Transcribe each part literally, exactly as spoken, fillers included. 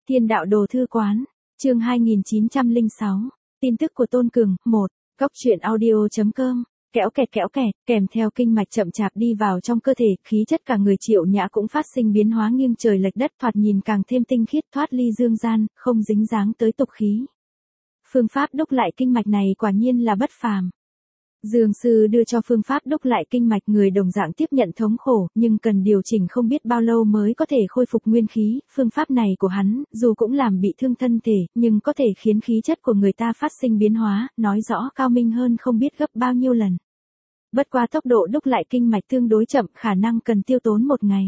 Thiên đạo đồ thư quán, chương hai nghìn chín trăm lẻ sáu, tin tức của Tôn Cường, một, góc truyện audio chấm com, kéo kẹt kéo kẹt, kèm theo kinh mạch chậm chạp đi vào trong cơ thể, khí chất cả người Triệu Nhã cũng phát sinh biến hóa nghiêng trời lệch đất, thoạt nhìn càng thêm tinh khiết, thoát ly dương gian, không dính dáng tới tục khí. Phương pháp đúc lại kinh mạch này quả nhiên là bất phàm. Dương sư đưa cho phương pháp đúc lại kinh mạch, người đồng dạng tiếp nhận thống khổ, nhưng cần điều chỉnh không biết bao lâu mới có thể khôi phục nguyên khí. Phương pháp này của hắn, dù cũng làm bị thương thân thể, nhưng có thể khiến khí chất của người ta phát sinh biến hóa, nói rõ cao minh hơn không biết gấp bao nhiêu lần. Bất qua tốc độ đúc lại kinh mạch tương đối chậm, khả năng cần tiêu tốn một ngày.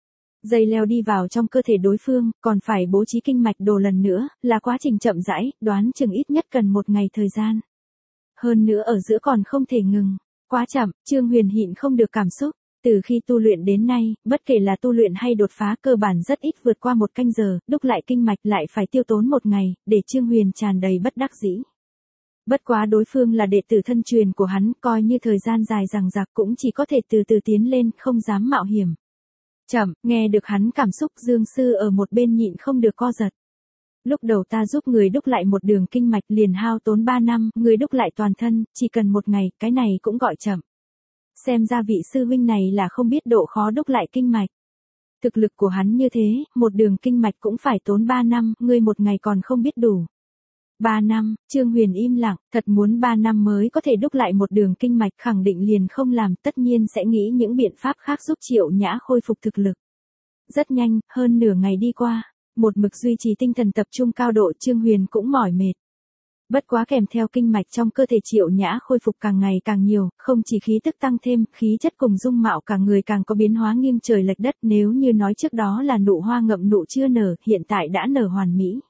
Dây leo đi vào trong cơ thể đối phương, còn phải bố trí kinh mạch đồ lần nữa, là quá trình chậm rãi, đoán chừng ít nhất cần một ngày thời gian. Hơn nữa ở giữa còn không thể ngừng. Quá chậm, Trương Huyền nhịn không được cảm xúc. Từ khi tu luyện đến nay, bất kể là tu luyện hay đột phá cơ bản rất ít vượt qua một canh giờ, đúc lại kinh mạch lại phải tiêu tốn một ngày, để Trương Huyền tràn đầy bất đắc dĩ. Bất quá đối phương là đệ tử thân truyền của hắn, coi như thời gian dài dằng dặc cũng chỉ có thể từ từ tiến lên, không dám mạo hiểm. Chậm, nghe được hắn cảm xúc, Dương sư ở một bên nhịn không được co giật. Lúc đầu ta giúp người đúc lại một đường kinh mạch liền hao tốn ba năm, người đúc lại toàn thân, chỉ cần một ngày, cái này cũng gọi chậm. Xem ra vị sư huynh này là không biết độ khó đúc lại kinh mạch. Thực lực của hắn như thế, một đường kinh mạch cũng phải tốn ba năm, ngươi một ngày còn không biết đủ. Ba năm, Trương Huyền im lặng, thật muốn ba năm mới có thể đúc lại một đường kinh mạch, khẳng định liền không làm, tất nhiên sẽ nghĩ những biện pháp khác giúp Triệu Nhã khôi phục thực lực. Rất nhanh, hơn nửa ngày đi qua. Một mực duy trì tinh thần tập trung cao độ, Trương Huyền cũng mỏi mệt. Bất quá kèm theo kinh mạch trong cơ thể Triệu Nhã khôi phục càng ngày càng nhiều, không chỉ khí tức tăng thêm, khí chất cùng dung mạo cả người càng có biến hóa nghiêng trời lệch đất, nếu như nói trước đó là nụ hoa ngậm nụ chưa nở, hiện tại đã nở hoàn mỹ.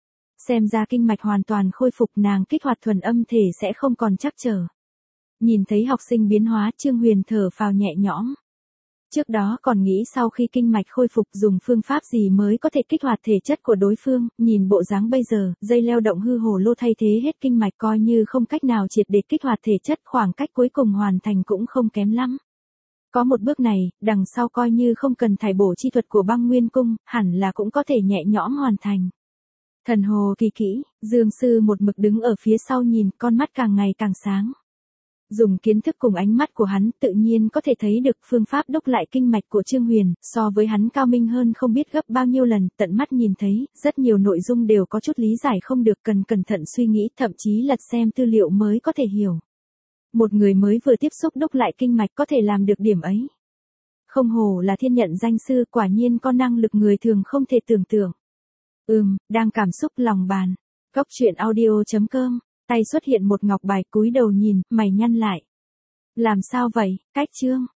Xem ra kinh mạch hoàn toàn khôi phục, nàng kích hoạt thuần âm thể sẽ không còn trắc trở. Nhìn thấy học sinh biến hóa, Trương Huyền thở phào nhẹ nhõm. Trước đó còn nghĩ sau khi kinh mạch khôi phục dùng phương pháp gì mới có thể kích hoạt thể chất của đối phương, nhìn bộ dáng bây giờ, dây leo động hư hồ lô thay thế hết kinh mạch, coi như không cách nào triệt để kích hoạt thể chất, khoảng cách cuối cùng hoàn thành cũng không kém lắm. Có một bước này, đằng sau coi như không cần thải bổ chi thuật của Băng Nguyên Cung, hẳn là cũng có thể nhẹ nhõm hoàn thành. Thần hồ kỳ kỹ, Dương sư một mực đứng ở phía sau nhìn, con mắt càng ngày càng sáng. Dùng kiến thức cùng ánh mắt của hắn, tự nhiên có thể thấy được phương pháp đúc lại kinh mạch của Trương Huyền, so với hắn cao minh hơn không biết gấp bao nhiêu lần, tận mắt nhìn thấy, rất nhiều nội dung đều có chút lý giải không được, cần cẩn thận suy nghĩ, thậm chí lật xem tư liệu mới có thể hiểu. Một người mới vừa tiếp xúc đúc lại kinh mạch có thể làm được điểm ấy. Không hổ là thiên nhận danh sư, quả nhiên có năng lực người thường không thể tưởng tượng. Ừm, đang cảm xúc lòng bàn. Góc truyện audio chấm com. Tay xuất hiện một ngọc bài, cúi đầu nhìn, mày nhăn lại. Làm sao vậy, cách Trương?